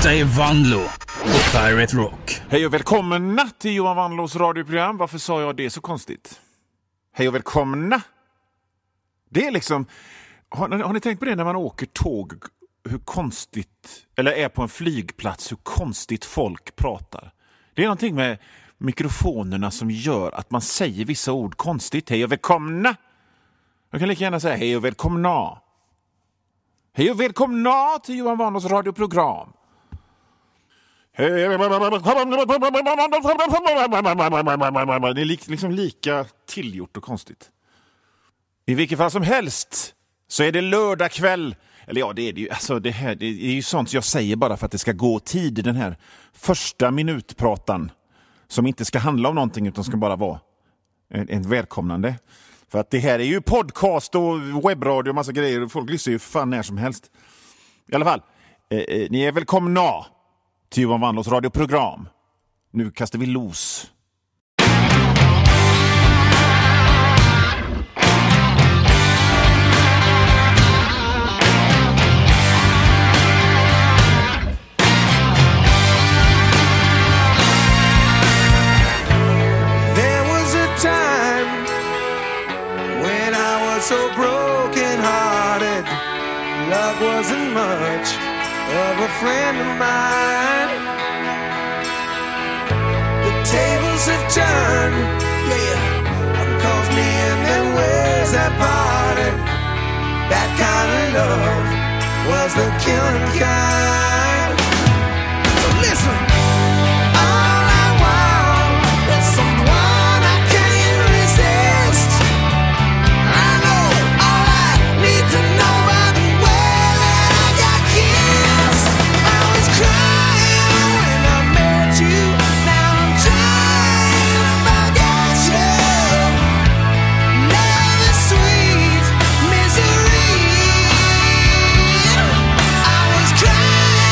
Detta är Vanlo på Pirate Rock. Hej och välkomna till Johan Vanlos radioprogram. Varför sa jag det så konstigt? Hej och välkomna. Det är liksom... Har ni tänkt på det när man åker tåg? Hur konstigt... Eller är på en flygplats, hur konstigt folk pratar. Det är någonting med mikrofonerna som gör att man säger vissa ord konstigt. Hej och välkomna. Jag kan lika gärna säga hej och välkomna. Hej och välkomna till Johan Vanlos radioprogram. Det är liksom lika tillgjort och konstigt. I vilket fall som helst så är det lördag kväll. Eller ja, det är det ju. Alltså det är ju sånt jag säger bara för att det ska gå tid i den här första minutpratan. Som inte ska handla om någonting utan ska bara vara en välkomnande. För att det här är ju podcast och webbradio och massa grejer. Folk lyssnar ju fan när som helst. I alla fall, ni är välkomna till Johan Vanlos radioprogram. Nu kastar vi los. There was a time when I was so broken-hearted. Love wasn't much of a friend of mine. The tables have turned, yeah, 'cause me and them ways have parted. That kind of love was the killing kind. So listen, all I want is someone I can't resist. I know all I need to know by the way that I got kissed. I was crying when I met you. Now I'm trying to forget you. Love is sweet misery. I was crying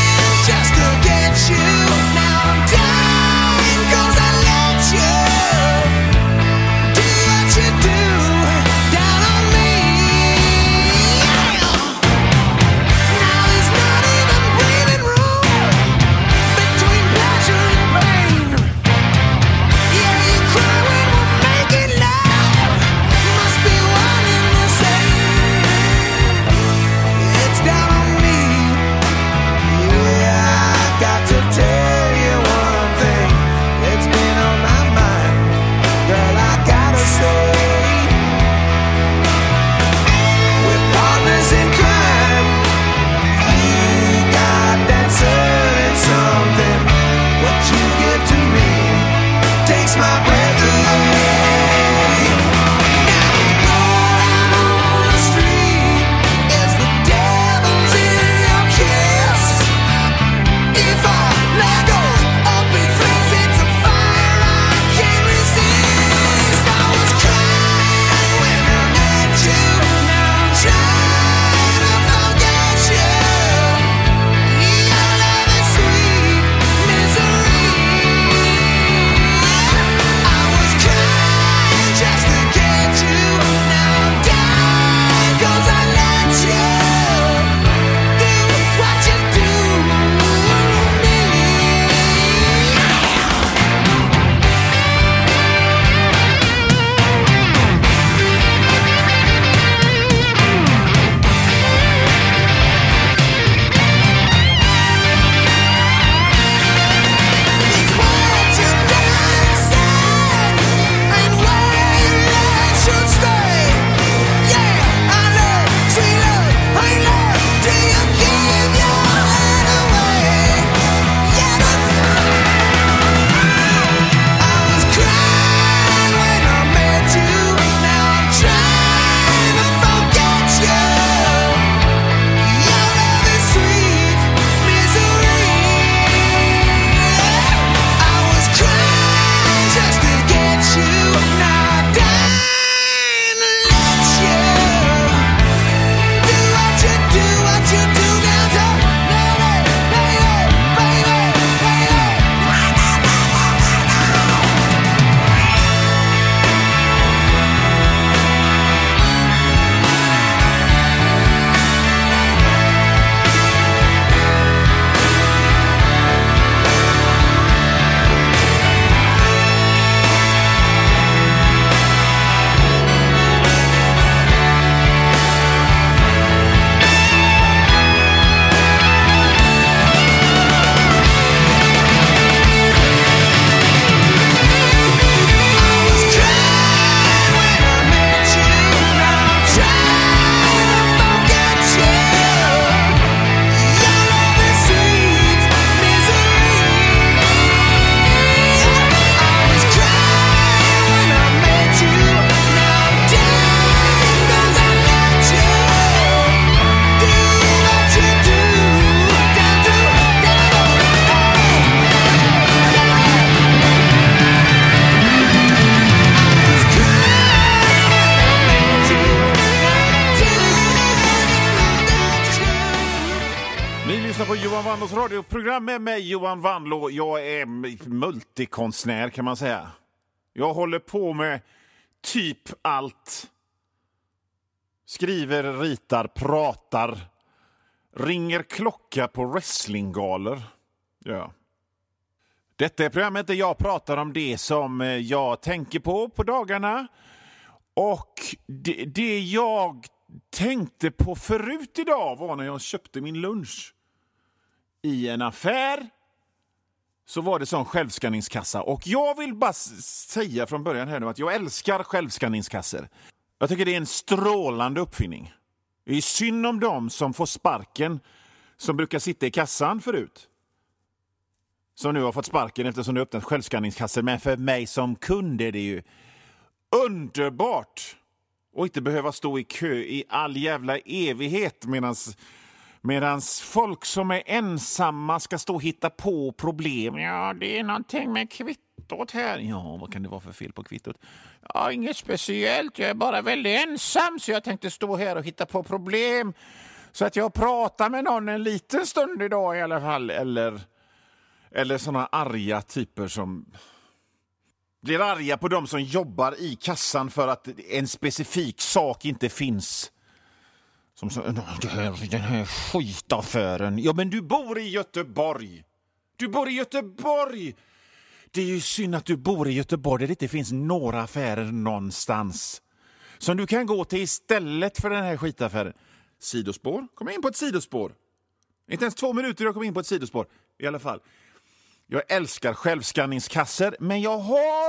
Johan Wanlås radioprogram med mig, Johan Wanlå. Jag är multikonstnär kan man säga. Jag håller på med typ allt. Skriver, ritar, pratar. Ringer klocka på wrestlinggalor. Ja. Detta är programmet där jag pratar om det som jag tänker på dagarna. Och det jag tänkte på förut idag var när jag köpte min lunch i en affär. Så var det sån självskanningskassa. Och jag vill bara säga från början här nu att jag älskar självskanningskassor. Jag tycker det är en strålande uppfinning. Det är synd om dem som får sparken som brukar sitta i kassan förut. Som nu har fått sparken eftersom du öppnat självskanningskassor. Men för mig som kund är det ju underbart och inte behöva stå i kö i all jävla evighet medans folk som är ensamma ska stå och hitta på problem. Ja, det är någonting med kvittot här. Ja, vad kan det vara för fel på kvittot? Ja, inget speciellt. Jag är bara väldigt ensam så jag tänkte stå här och hitta på problem. Så att jag pratar med någon en liten stund idag i alla fall. Eller såna arga typer som blir arga på dem som jobbar i kassan för att en specifik sak inte finns. Som så, den här skitaffären. Ja, men du bor i Göteborg. Du bor i Göteborg. Det är ju synd att du bor i Göteborg där det inte finns några affärer någonstans. Som du kan gå till istället för den här skitaffären. Sidospår. Kom in på ett sidospår. Inte ens 2 minuter jag kom in på ett sidospår. I alla fall. Jag älskar självskanningskassor, men jag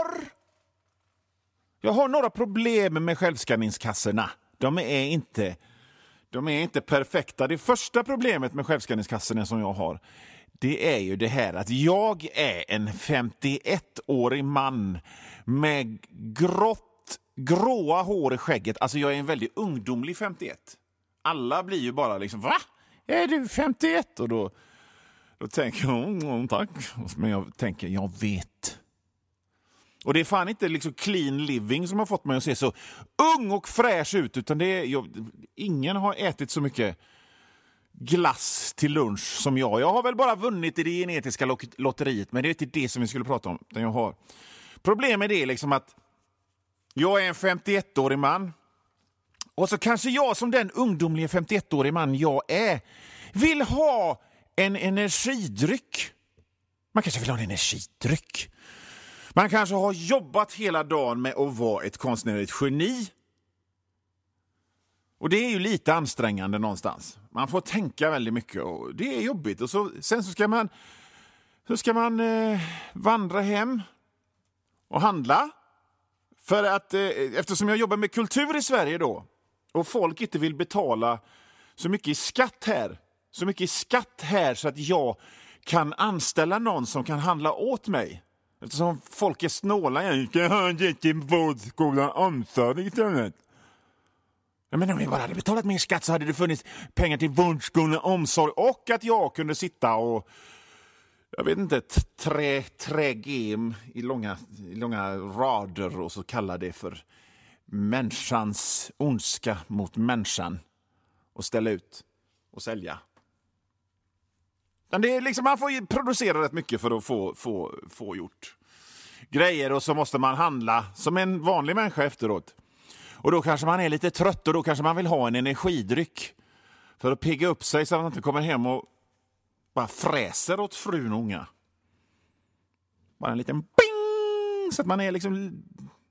har några problem med självskanningskassorna. De är inte perfekta. Det första problemet med självskanningskassorna som jag har, det är ju det här att jag är en 51-årig man med gråa hår i skägget. Alltså jag är en väldigt ungdomlig 51. Alla blir ju bara liksom, va? Är du 51? Och då tänker jag, tack. Men jag tänker, jag vet. Och det är fan inte liksom clean living som har fått mig att se så ung och fräsch ut. Utan ingen har ätit så mycket glass till lunch som jag. Jag har väl bara vunnit i det genetiska lotteriet. Men det är inte det som vi skulle prata om. Problemet är liksom att jag är en 51-årig man. Och så kanske jag som den ungdomliga 51-årig man jag är vill ha en energidryck. Man kanske vill ha en energidryck. Man kanske har jobbat hela dagen med att vara ett konstnärligt geni. Och det är ju lite ansträngande någonstans. Man får tänka väldigt mycket och det är jobbigt. Och sen så ska man vandra hem och handla. För att eftersom jag jobbar med kultur i Sverige då och folk inte vill betala så mycket i skatt här så att jag kan anställa någon som kan handla åt mig. Eftersom folk är snåla. Jag ska ha en vårdskola omsorg istället. Men om jag bara hade betalat mer skatt så hade det funnits pengar till vårdskola, omsorg och att jag kunde sitta och jag vet inte, trägem i långa rader och så kalla det för människans ondska mot människan och ställa ut och sälja. Men det är liksom, man får ju producera rätt mycket för att få gjort grejer och så måste man handla som en vanlig människa efteråt. Och då kanske man är lite trött och då kanske man vill ha en energidryck för att pigga upp sig så att man inte kommer hem och bara fräser åt frun och unga. Bara en liten bing så att man är liksom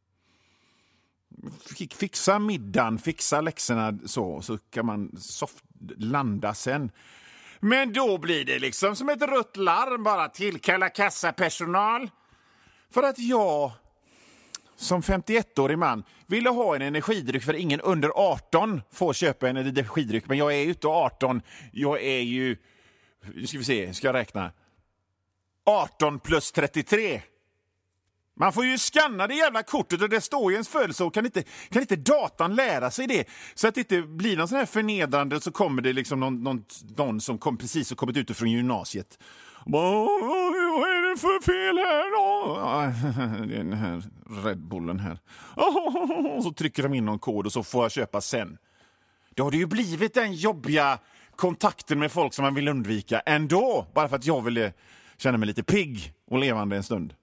fixa middagen, fixa läxorna så kan man landa sen. Men då blir det liksom som ett rött larm, bara tillkalla kassapersonal. För att jag som 51-årig man ville ha en energidryck för ingen under 18 får köpa en energidryck. Men jag är ute 18, jag är ju, ska jag räkna, 18 plus 33. Man får ju skanna det jävla kortet och det står ju ens födelseår. Kan inte datan lära sig det? Så att det inte blir någon sån här förnedrande så kommer det liksom någon som precis har kommit ut från gymnasiet. Vad är det för fel här då? Det är den här Red Bullen här. Och så trycker de in någon kod och så får jag köpa sen. Då har det ju blivit den jobbiga kontakten med folk som man vill undvika ändå. Bara för att jag ville känna mig lite pigg och levande en stund.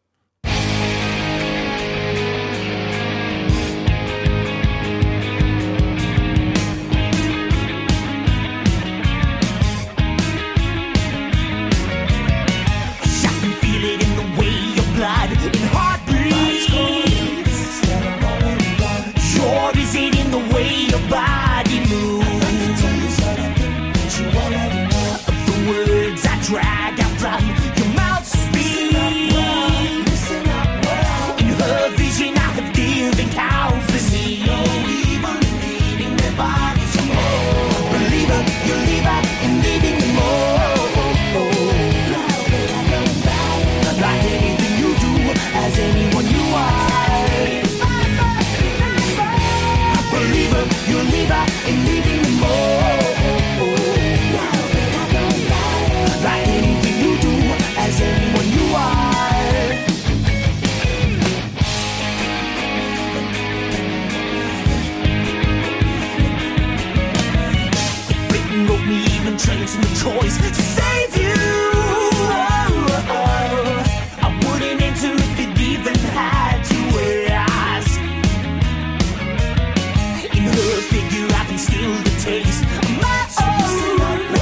Drag out from your mouth speed. Listen up, in her vision I have given countlessly. No evil in leading their bodies from home. Believer, you leave out in leaving them all. Like anything you do, as anyone you are. Believer, you leave out in leaving them all. As anyone you are. Britain wrote me even tracing the choice to save you. I wouldn't enter if it even had to ask. In her figure I can steal the taste of my own.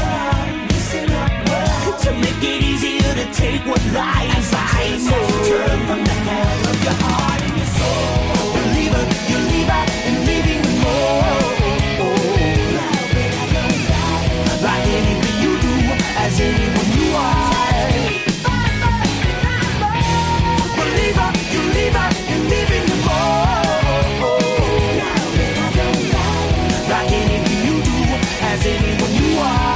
To make it easier to take what lies I know. Turn from the hell of your heart and your soul. Believer, you leave out and leaving them all. Like anything you do, as anyone you are. Believer, you leave out and leaving them all. Like anything you do, as anyone you are.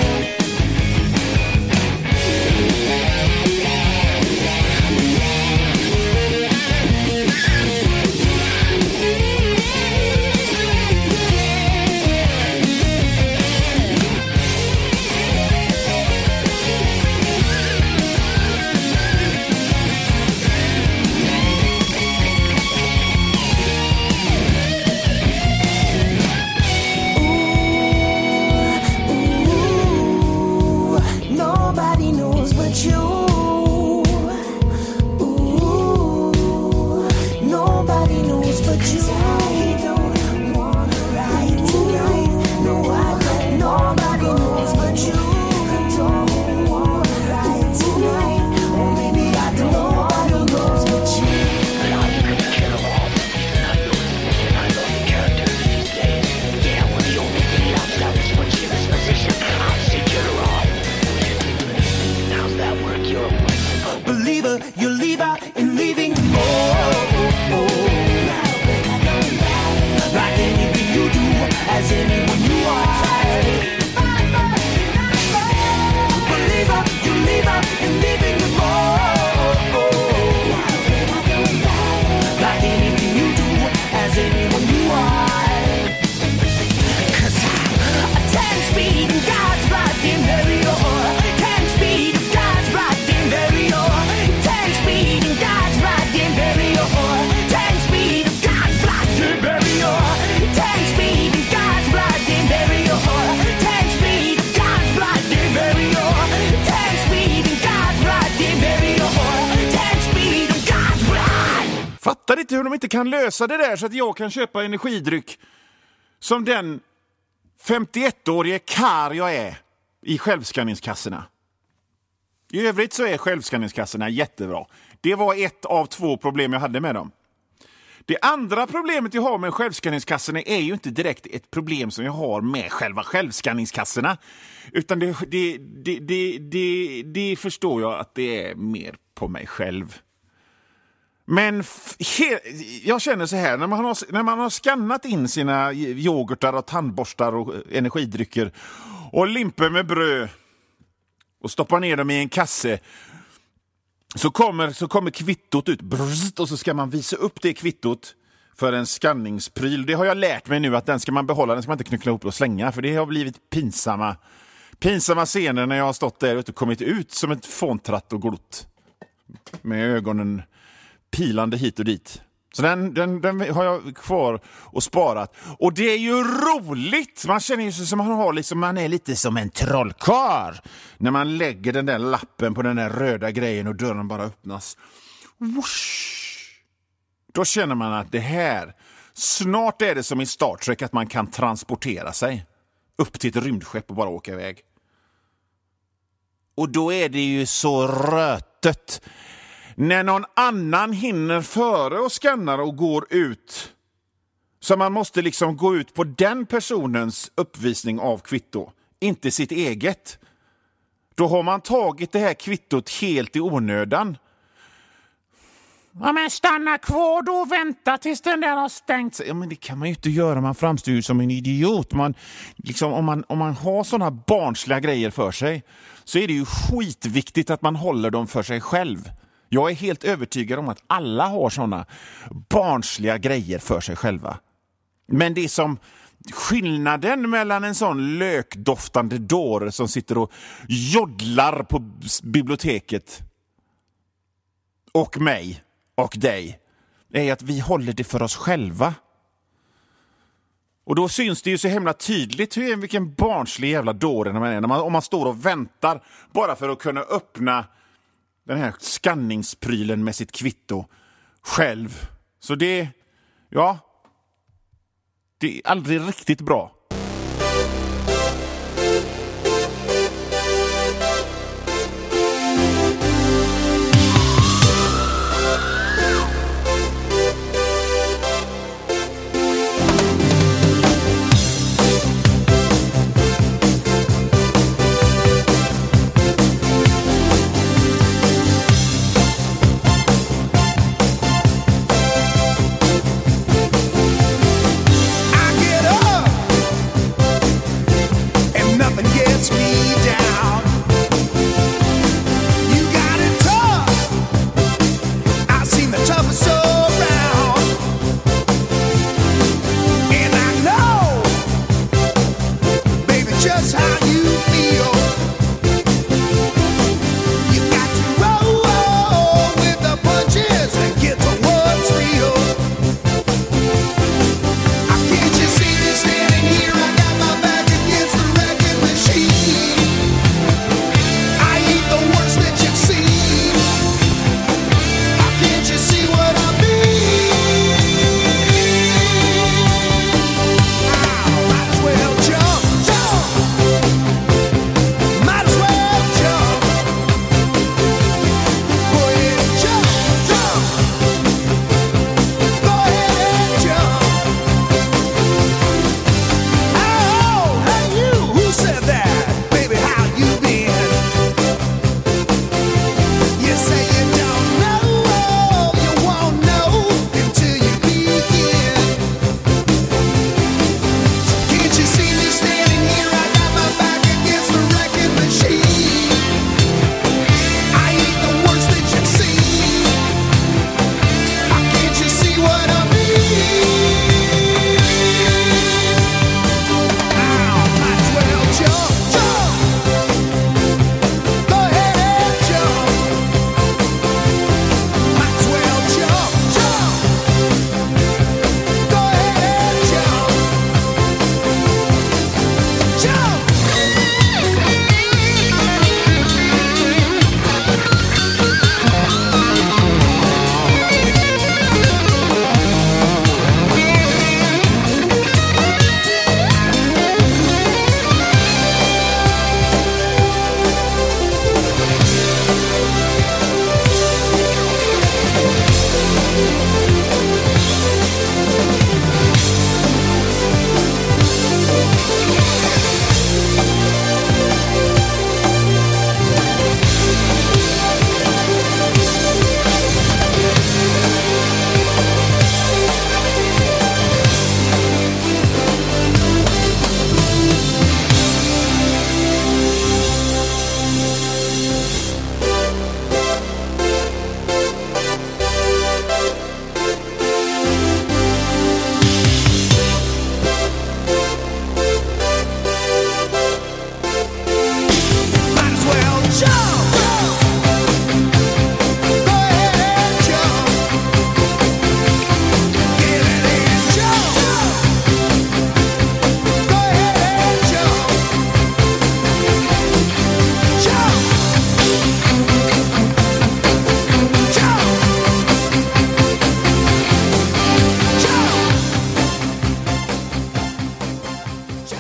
Fattar inte hur de inte kan lösa det där så att jag kan köpa energidryck som den 51-årige karl jag är i självskanningskassorna. I övrigt så är självskanningskassorna jättebra. Det var ett av 2 problem jag hade med dem. Det andra problemet jag har med självskanningskassorna är ju inte direkt ett problem som jag har med själva självskanningskassorna. Utan det förstår jag att det är mer på mig själv. Men jag känner så här, när man har skannat in sina yoghurtar och tandborstar och energidrycker och limper med bröd och stoppar ner dem i en kasse, så kommer kvittot ut och så ska man visa upp det kvittot för en skanningspryl. Det har jag lärt mig nu att den ska man behålla, den ska man inte knyckla ihop och slänga, för det har blivit pinsamma scener när jag har stått där ute och kommit ut som ett fåntratt och glott med ögonen pilande hit och dit. Så den har jag kvar och sparat. Och det är ju roligt. Man känner ju sig som man är lite som en trollkarl. När man lägger den där lappen på den där röda grejen och dörren bara öppnas. Whoosh. Då känner man att det här, snart är det som i Star Trek att man kan transportera sig upp till ett rymdskepp och bara åka iväg. Och då är det ju så rötet. När någon annan hinner före och skannar och går ut. Så man måste liksom gå ut på den personens uppvisning av kvitto. Inte sitt eget. Då har man tagit det här kvittot helt i onödan. Ja, men stanna kvar då och vänta tills den där har stängt sig. Ja, men det kan man ju inte göra. Man framstår ju som en idiot. Om man har sådana barnsliga grejer för sig så är det ju skitviktigt att man håller dem för sig själv. Jag är helt övertygad om att alla har sådana barnsliga grejer för sig själva. Men det är som skillnaden mellan en sån lökdoftande dåre som sitter och joddlar på biblioteket och mig och dig är att vi håller det för oss själva. Och då syns det ju så himla tydligt vilken barnslig jävla dåre man är om man står och väntar bara för att kunna öppna den här skanningsprylen med sitt kvitto själv. Så det är aldrig riktigt bra.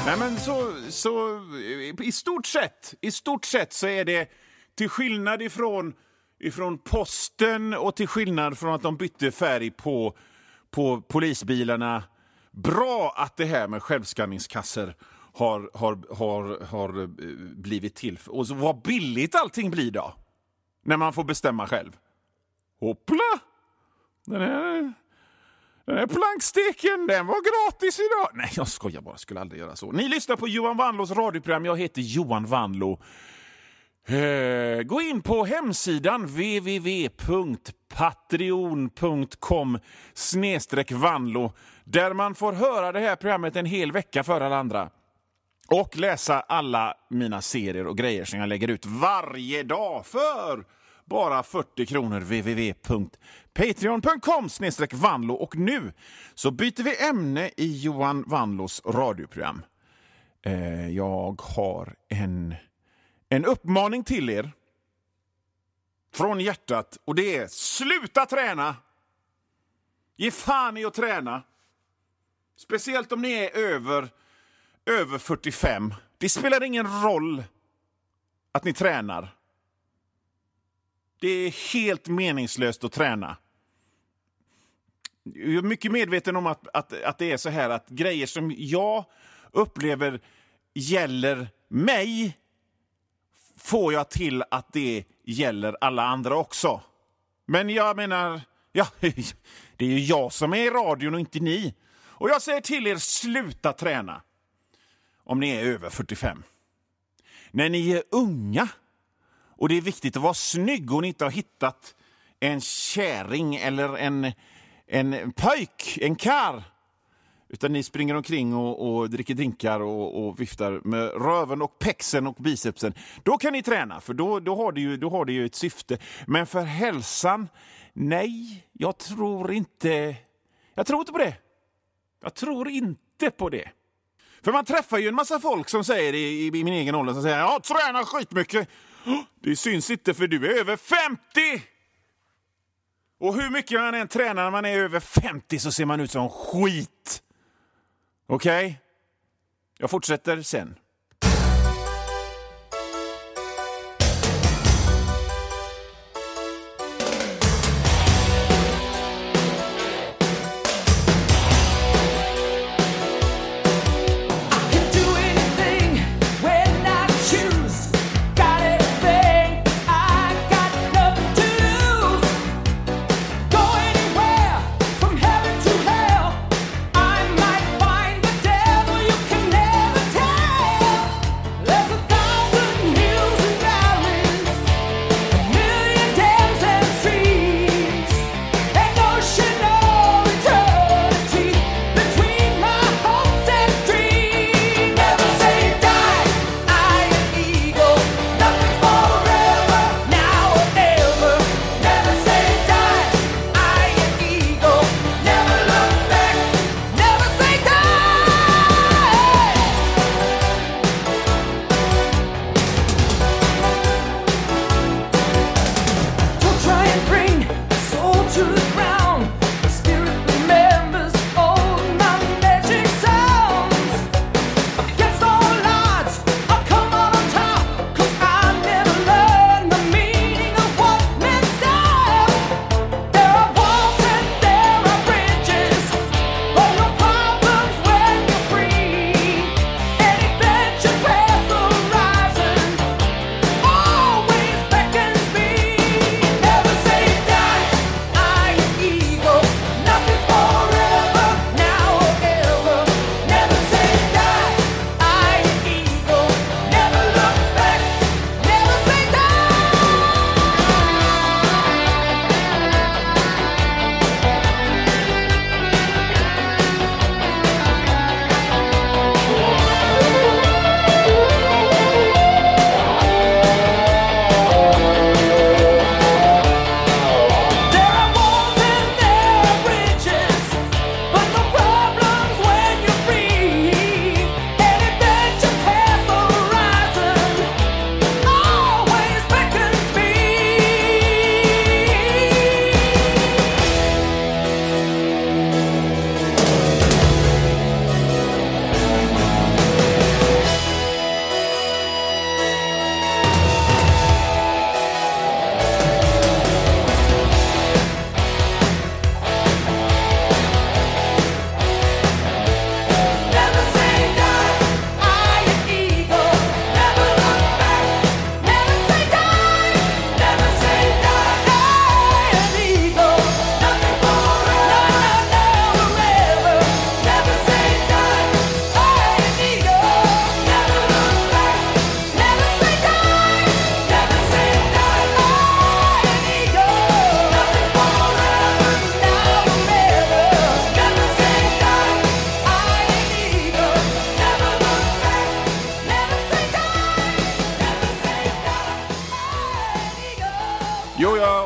Nej, men så i stort sett så är det, till skillnad ifrån posten och till skillnad från att de bytte färg på polisbilarna, bra att det här med självskanningskasser har blivit till. Och så vad billigt allting blir då, när man får bestämma själv. Hoppla! Den här planksteken, den var gratis idag. Nej, jag skojar bara, skulle aldrig göra så. Ni lyssnar på Johan Wanlås radioprogram. Jag heter Johan Wanlå. Gå in på hemsidan www.patreon.com/Wanlå, där man får höra det här programmet en hel vecka för alla andra. Och läsa alla mina serier och grejer som jag lägger ut varje dag för bara 40 kronor. www.patreon.com/Wanlå. Och nu så byter vi ämne i Johan Wanlås radioprogram. Jag har en uppmaning till er från hjärtat, och det är: sluta träna. Ge fan i att träna. Speciellt om ni är över 45. Det spelar ingen roll att ni tränar. Det är helt meningslöst att träna. Jag är mycket medveten om att det är så här, att grejer som jag upplever gäller mig får jag till att det gäller alla andra också. Men jag menar, ja, det är ju jag som är i radion och inte ni. Och jag säger till er: sluta träna om ni är över 45. När ni är unga och det är viktigt att vara snygg och ni inte har hittat en kärring eller en pojk, en kar, utan ni springer omkring och dricker drinkar och viftar med röven och pexen och bicepsen, då kan ni träna, för då har det ju ett syfte. Men för hälsan, nej, jag tror inte på det. Jag tror inte på det. För man träffar ju en massa folk som säger i min egen ålder, som säger: jag tränar skitmycket. Det syns inte för du är över 50. Och hur mycket man än tränar när man är över 50 så ser man ut som skit. Okej? Jag fortsätter sen.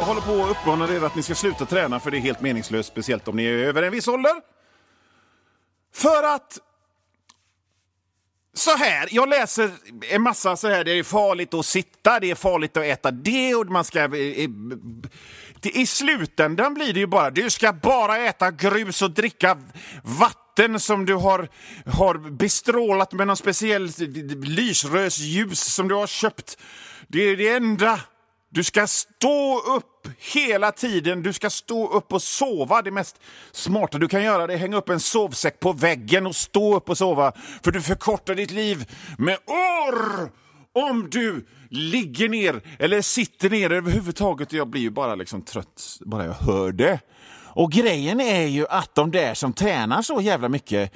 håller på att uppmana er att ni ska sluta träna, för det är helt meningslöst, speciellt om ni är över en viss ålder. För att så här, jag läser en massa så här, det är farligt att sitta, det är farligt att äta det, och man ska i slutändan blir det ju bara, du ska bara äta grus och dricka vatten som du har bestrålat med någon speciell lysrösljus som du har köpt. Det är det enda. Du ska stå upp hela tiden. Du ska stå upp och sova. Det mest smarta du kan göra är att hänga upp en sovsäck på väggen och stå upp och sova. För du förkortar ditt liv med år om du ligger ner eller sitter ner överhuvudtaget. Jag blir ju bara liksom trött bara jag hör det. Och grejen är ju att de där som tränar så jävla mycket...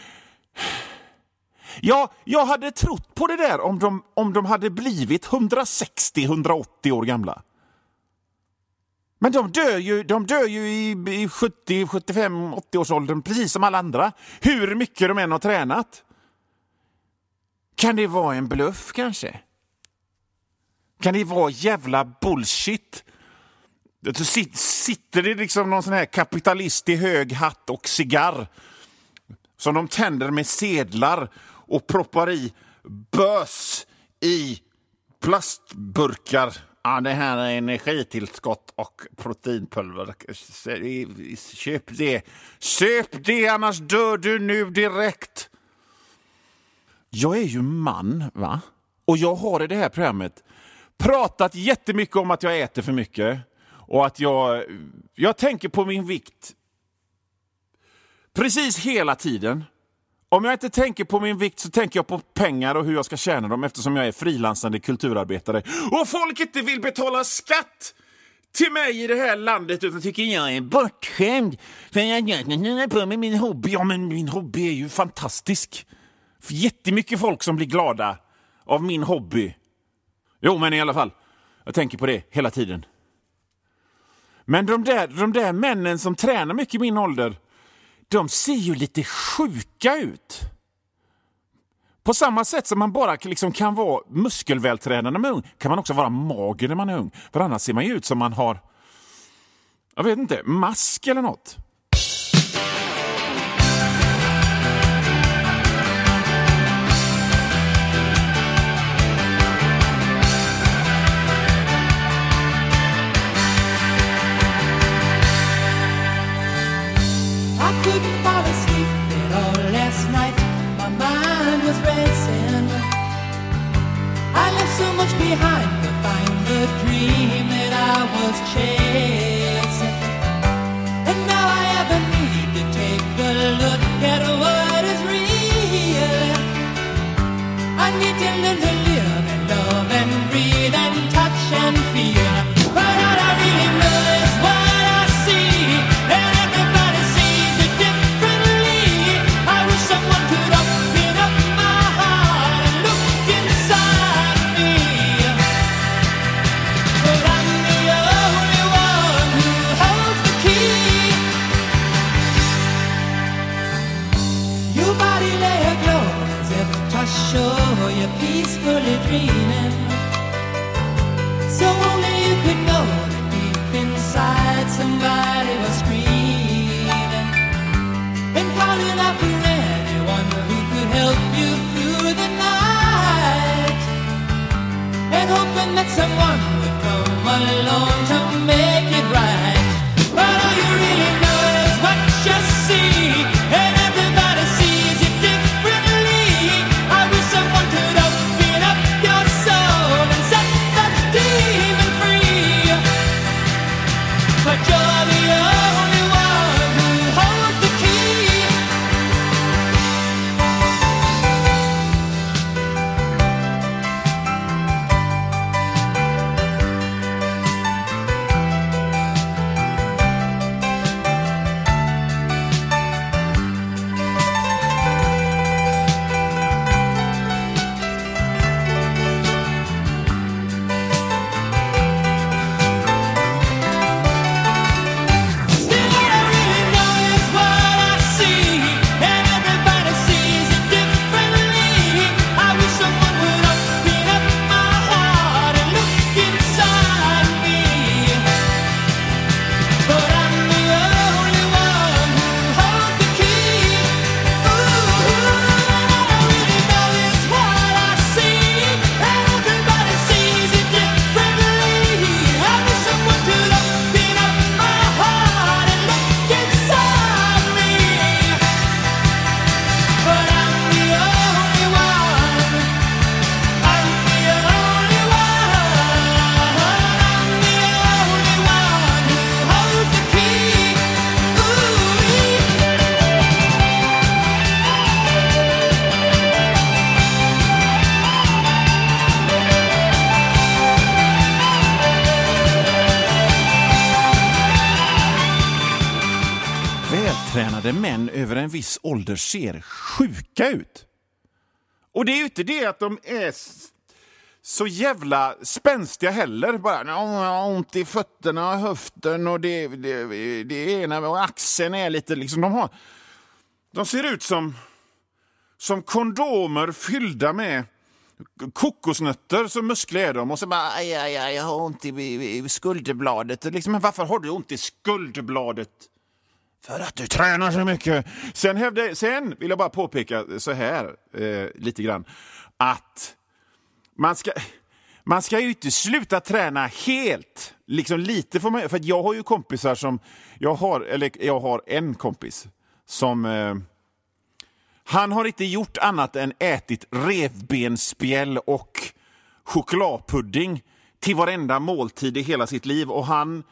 Ja, jag hade trott på det där om de hade blivit 160-180 år gamla. Men de dör ju i 70, 75, 80 års åldern, precis som alla andra. Hur mycket de än har tränat. Kan det vara en bluff kanske? Kan det vara jävla bullshit? Så sitter det liksom någon sån här kapitalist i hög hatt och cigarr som de tänder med sedlar och proppar i bös i plastburkar. Ja, det här är energitillskott och proteinpulver. Köp det. Köp det, annars dör du nu direkt. Jag är ju man, va? Och jag har i det här programmet pratat jättemycket om att jag äter för mycket. Och att jag tänker på min vikt precis hela tiden. Om jag inte tänker på min vikt så tänker jag på pengar och hur jag ska tjäna dem, eftersom jag är frilansande kulturarbetare. Och folk inte vill betala skatt till mig i det här landet utan tycker jag är bortskämd. För jag på med min hobby. Ja, men min hobby är ju fantastisk. För jättemycket folk som blir glada av min hobby. Jo, men i alla fall. Jag tänker på det hela tiden. Men de där männen som tränar mycket i min ålder, de ser ju lite sjuka ut. På samma sätt som man bara liksom kan vara muskelvältränad när man är ung, kan man också vara mager när man är ung. För annars ser man ju ut som man har, jag vet inte, mask eller något. Behind to find the dream that I was chasing, and now I have a need to take a look at what is real. I need to learn to live and love and breathe and touch and feel. But all I really know is what I see, and everybody sees it differently. I wish someone could open up my heart and look inside me. Sure, you're peacefully dreaming, so only you could know that deep inside somebody was screaming and calling out for anyone who could help you through the night, and hoping that someone would come along to make it right. But all you really know is what you see, and everybody sees it differently. I wish someone could open up your soul and set the demon free. But you're the vältränade män över en viss ålder ser sjuka ut. Och det är ju inte det att de är så jävla spänstiga heller. Bara, jag har ont i fötterna och höften och det ena och axeln är lite liksom... De ser ut som kondomer fyllda med kokosnötter, så muskliga är de. Och så bara, jag har ont i skulderbladet. Liksom, men varför har du ont i skulderbladet? För att du tränar så mycket. Sen vill jag bara påpeka så här lite grann. Att man ska ju inte sluta träna helt. Liksom lite för mig. För att jag har ju kompisar som... Jag har en kompis som... Han har inte gjort annat än ätit revbensspjäll och chokladpudding till varenda måltid i hela sitt liv. Och han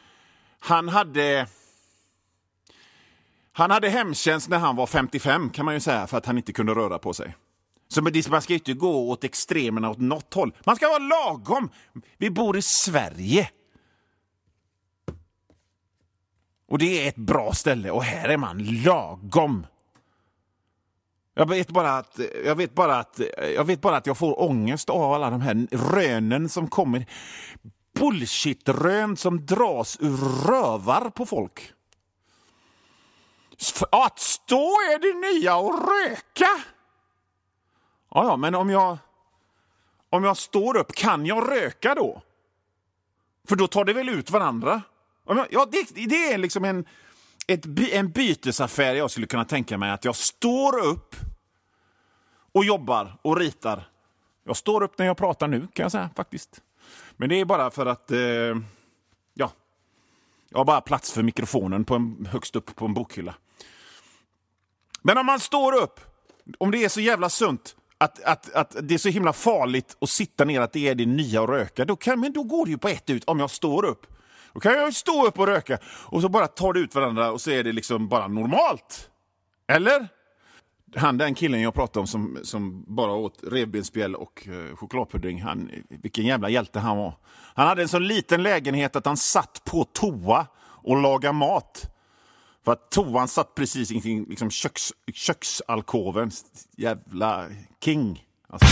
hade hemtjänst när han var 55, kan man ju säga, för att han inte kunde röra på sig. Så man ska ju inte gå åt extremerna åt något håll. Man ska vara lagom. Vi bor i Sverige. Och det är ett bra ställe. Och här är man lagom. Jag vet bara att jag får ångest av alla de här rönen som kommer. Bullshit-rön som dras ur rövar på folk. Att stå är det nya och röka. Ja, men om jag står upp, kan jag röka då? För då tar det väl ut varandra. Ja, det är liksom en bytesaffär jag skulle kunna tänka mig. Att jag står upp och jobbar och ritar. Jag står upp när jag pratar nu, kan jag säga faktiskt. Men det är bara för att jag har bara plats för mikrofonen högst upp på en bokhylla. Men om man står upp, om det är så jävla sunt att det är så himla farligt att sitta ner, att det är det nya att röka, då går det ju på ett ut. Om jag står upp, då kan jag stå upp och röka och så bara tar det ut varandra och så är det liksom bara normalt. Eller? Den killen jag pratade om som bara åt revbensspjäll och chokladpudding, vilken jävla hjälte han var. Han hade en så liten lägenhet att han satt på toa och lagade mat. För att toan satt precis i liksom köksalkoven. Jävla king. Alltså.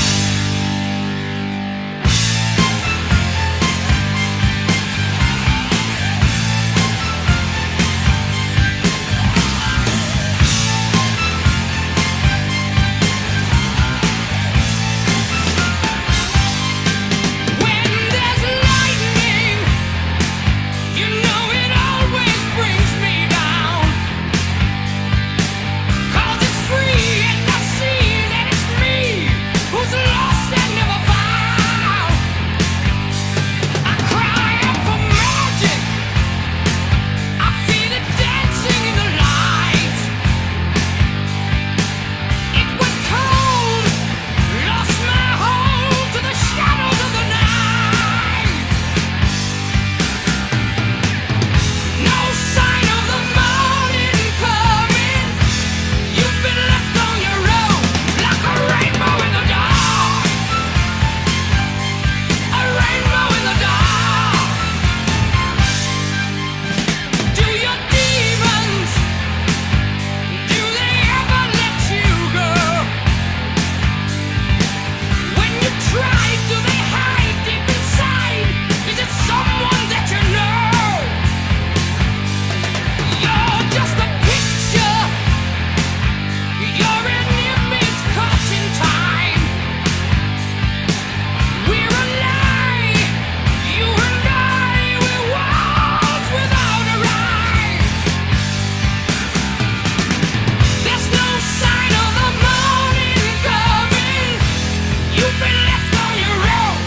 You've been left on your own.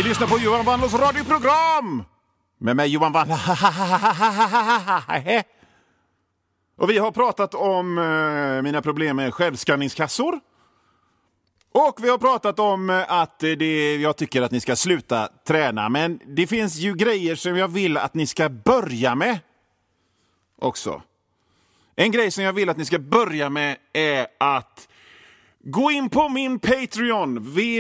Ni lyssnar på Johan Wanlås radioprogram med mig Johan Wanlås. Och vi har pratat om mina problem med självskanningskassor. Och vi har pratat om att jag tycker att ni ska sluta träna. Men det finns ju grejer som jag vill att ni ska börja med också. En grej som jag vill att ni ska börja med är att gå in på min Patreon,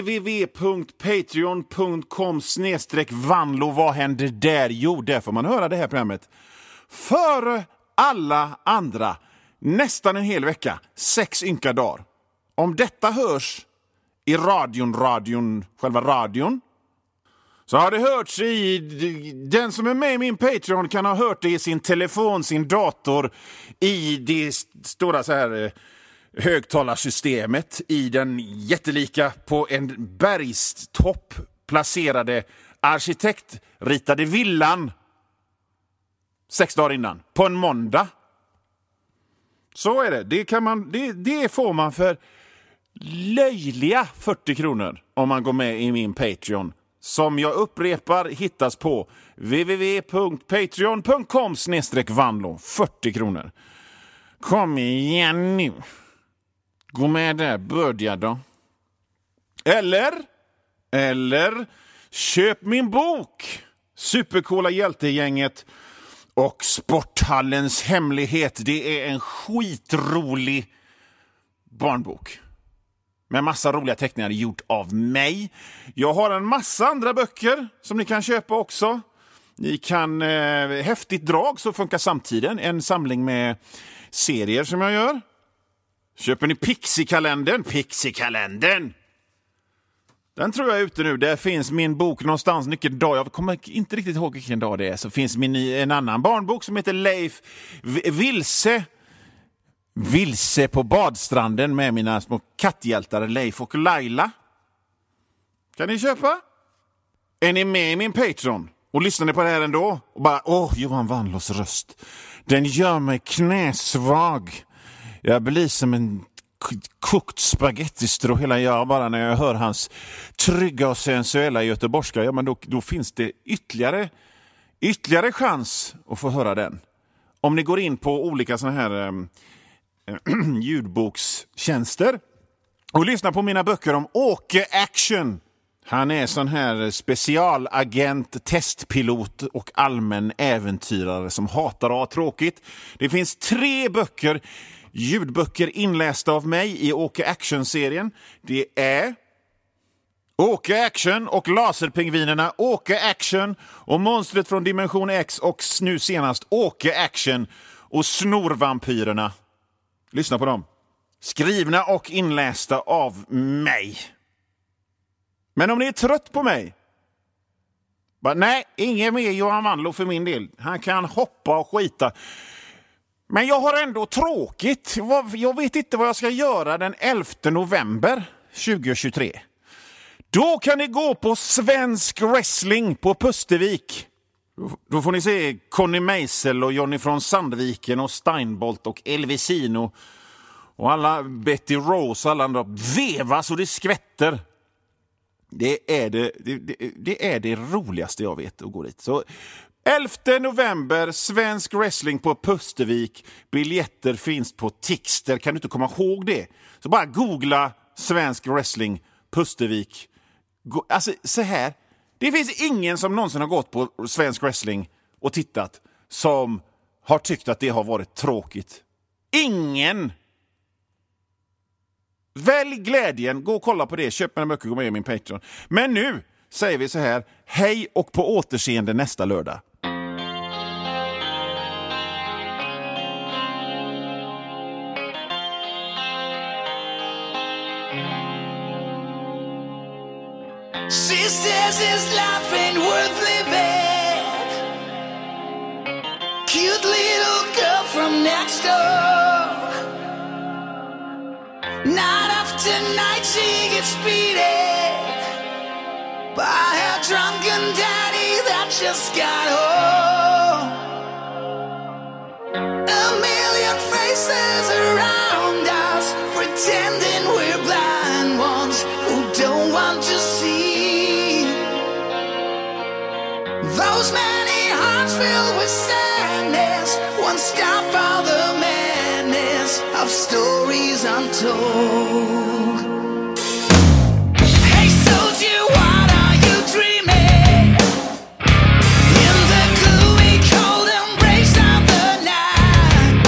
www.patreon.com/Vanlo. Vad händer där? Jo, där får man höra det här programmet före alla andra. Nästan en hel vecka. 6 ynka dagar. Om detta hörs i själva radion, så har det hörts i... Den som är med i min Patreon kan ha hört det i sin telefon, sin dator, i det stora så här högtalarsystemet, i den jättelika på en bergstopp placerade arkitektritade villan 6 dagar innan, på en måndag. Så är det. Det får man för löjliga 40 kronor om man går med i min Patreon. Som jag upprepar hittas på www.patreon.com/Vanlo. 40 kronor. Kom igen nu. Gå med där, börja då. Eller köp min bok. Supercoola hjältegänget och Sporthallens hemlighet. Det är en skitrolig barnbok. Med massa roliga teckningar gjort av mig. Jag har en massa andra böcker som ni kan köpa också. Ni kan häftigt drag, så funkar samtiden. En samling med serier som jag gör. Köper ni Pixie-kalendern? Den tror jag är ute nu. Där finns min bok någonstans vilken dag. Jag kommer inte riktigt ihåg vilken dag det är. Så finns en annan barnbok som heter Leif Vilse på badstranden med mina små katthjältar Leif och Laila. Kan ni köpa? Är ni med i min Patreon och lyssnar ni på det här ändå? Och bara, Johan Wanlås röst. Den gör mig knäsvag. Jag blir som en kokt spagettistrå hela jag bara när jag hör hans trygga och sensuella göteborgska. Ja, men då finns det ytterligare chans att få höra den. Om ni går in på olika såna här ljudbokstjänster och lyssnar på mina böcker om Åke Action. Han är sån här specialagent, testpilot och allmän äventyrare som hatar att ha tråkigt. Det finns 3 böcker, ljudböcker inlästa av mig i Åke Action-serien. Det är Åke Action och Laserpingvinerna, Åke Action och Monstret från Dimension X och nu senast Åke Action och Snorvampyrerna. Lyssna på dem. Skrivna och inlästa av mig. Men om ni är trött på mig, nej, ingen mer Johan Wanlås för min del. Han kan hoppa och skita. Men jag har ändå tråkigt. Jag vet inte vad jag ska göra den 11 november 2023. Då kan ni gå på Svensk Wrestling på Pustervik. Då får ni se Conny Meisel och Johnny från Sandviken och Steinbolt och Elvisino och alla Betty Rose och alla andra vevas och det skvätter. Det är det roligaste jag vet att gå dit. Så 11 november, Svensk Wrestling på Pustervik. Biljetter finns på Tixter. Kan du inte komma ihåg det? Så bara googla Svensk Wrestling Pustervik. Alltså så här. Det finns ingen som någonsin har gått på Svensk Wrestling och tittat som har tyckt att det har varit tråkigt. Ingen! Välj glädjen, gå och kolla på det, köp en böcker och gå med i min Patreon. Men nu säger vi så här, hej och på återseende nästa lördag. She says his life ain't worth living. Cute little girl from next door. Night after night she gets beaten by her drunken daddy that just got home. A million faces around us pretending we're blind ones who don't want to see. One stop all the madness of stories untold. Hey soldier, what are you dreaming? In the gloomy cold embrace of the night,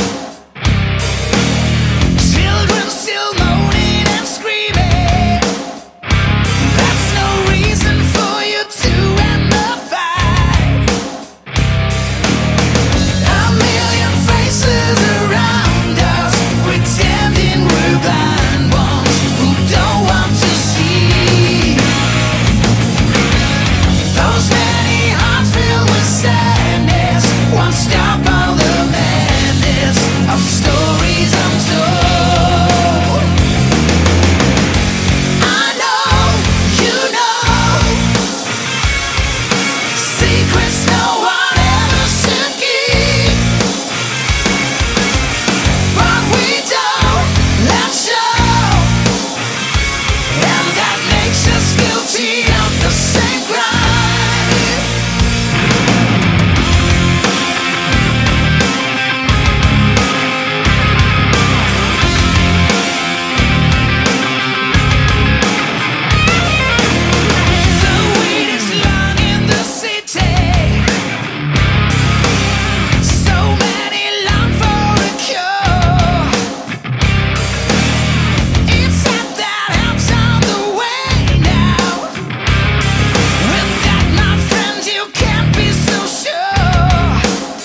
children still moaning and screaming. That's no reason for you to end the fight. A million faces around us, pretending we're blind ones who don't want to see. Those many hearts filled with sadness, won't stop all the madness of stories untold. I know, you know, secrets no one ever should keep, but we don't let show, and that makes us guilty of the same crime. The wait is long in the city, so many long for a cure. It's not that help's on the way now. With that, my friend, you can't be so sure.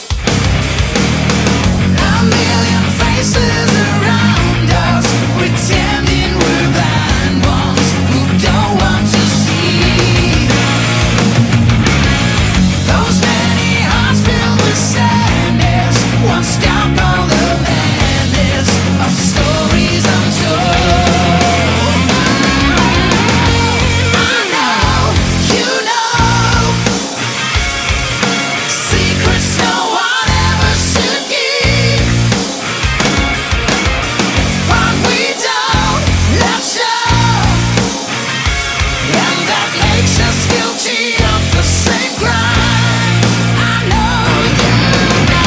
A million faces around us, pretending we're blind ones who don't want to see. Those many hearts filled with sadness, won't stop all the madness of stories untold. I know, you know, secrets no one ever should keep, but we don't let show, and that makes us guilty of the same crime. I know, you know.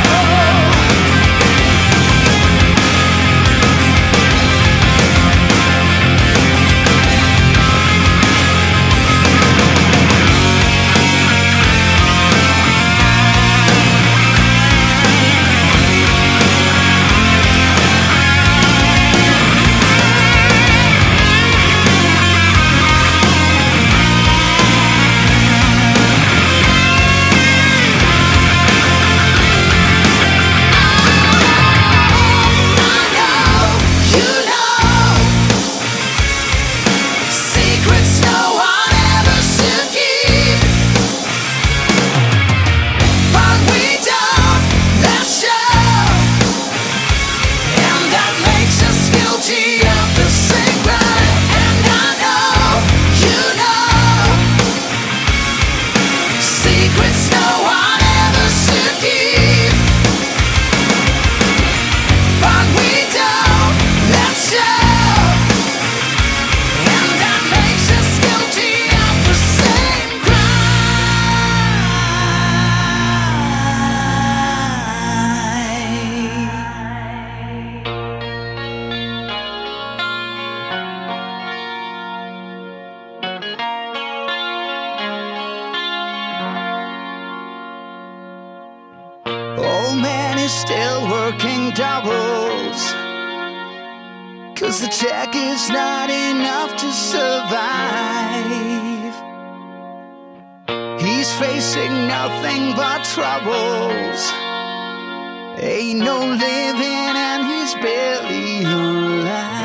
Secrets no one ever should keep, but we don't let show, and that makes us guilty of the same crime. And I know, you know, secrets no one ever should keep, but we don't let show, and that makes us guilty of the same crime. Old man is still working doubles, 'cause the check is not enough to survive. He's facing nothing but troubles. Ain't no living and he's barely alive.